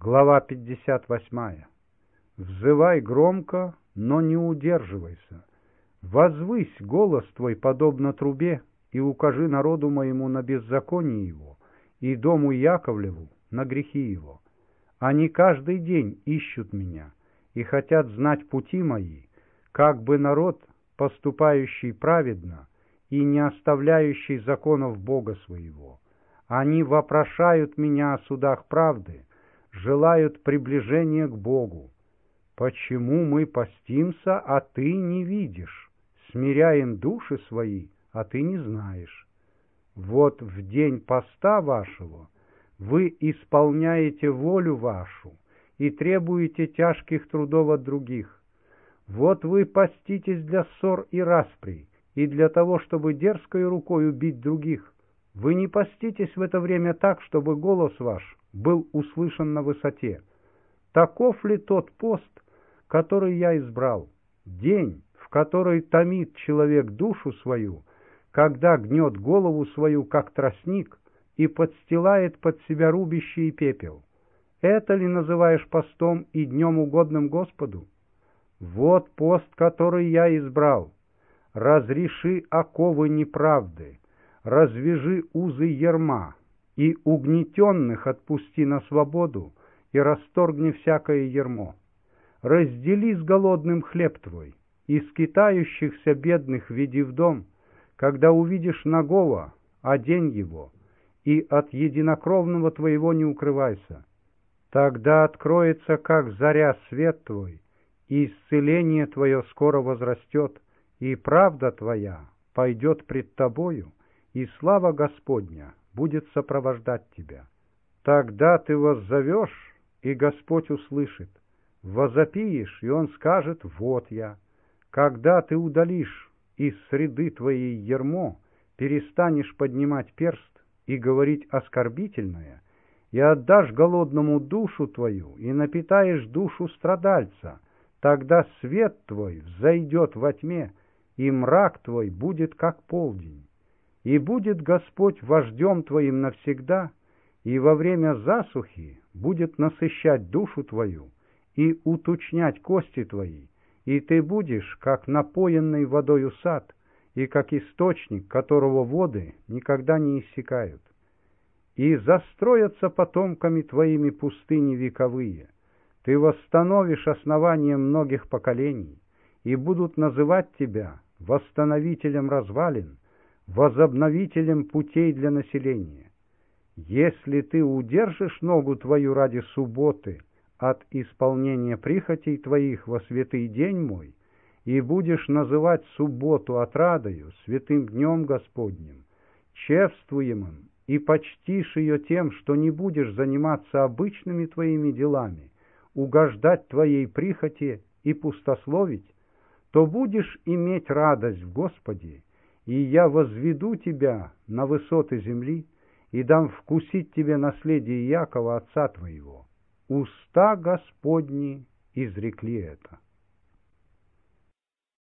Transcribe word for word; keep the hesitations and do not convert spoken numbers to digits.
Глава пятьдесят восьмая. «Взывай громко, но не удерживайся. Возвысь голос твой, подобно трубе, и укажи народу моему на беззаконие его, и дому Яковлеву на грехи его. Они каждый день ищут меня и хотят знать пути мои, как бы народ, поступающий праведно и не оставляющий законов Бога своего. Они вопрошают меня о судах правды, желают приближения к Богу. Почему мы постимся, а ты не видишь? Смиряем души свои, а ты не знаешь. Вот в день поста вашего вы исполняете волю вашу и требуете тяжких трудов от других. Вот вы поститесь для ссор и распри, и для того, чтобы дерзкой рукой убить других. Вы не поститесь в это время так, чтобы голос ваш был услышан на высоте. Таков ли тот пост, который я избрал? День, в который томит человек душу свою, когда гнет голову свою, как тростник, и подстилает под себя рубище и пепел. Это ли называешь постом и днем угодным Господу? Вот пост, который я избрал. Разреши оковы неправды, развяжи узы ярма, и угнетенных отпусти на свободу, и расторгни всякое ярмо. Раздели с голодным хлеб твой, и скитающихся бедных веди в дом. Когда увидишь нагого, одень его, и от единокровного твоего не укрывайся. Тогда откроется, как заря, свет твой, и исцеление твое скоро возрастет, и правда твоя пойдет пред тобою, и слава Господня будет сопровождать тебя. Тогда ты воззовешь, и Господь услышит. Возопиешь, и Он скажет: вот я. Когда ты удалишь из среды твоей ярмо, перестанешь поднимать перст и говорить оскорбительное, и отдашь голодному душу твою, и напитаешь душу страдальца, тогда свет твой взойдет во тьме, и мрак твой будет как полдень. И будет Господь вождем твоим навсегда, и во время засухи будет насыщать душу твою и уточнять кости твои, и ты будешь, как напоенный водою сад, и как источник, которого воды никогда не иссякают. И застроятся потомками твоими пустыни вековые, ты восстановишь основания многих поколений, и будут называть тебя восстановителем развалин, возобновителем путей для населения. Если ты удержишь ногу твою ради субботы от исполнения прихотей твоих во святый день мой, и будешь называть субботу отрадою, святым днем Господним, чествуемым, и почтишь ее тем, что не будешь заниматься обычными твоими делами, угождать твоей прихоти и пустословить, то будешь иметь радость в Господе, и я возведу тебя на высоты земли, и дам вкусить тебе наследие Якова, отца твоего. Уста Господни изрекли это.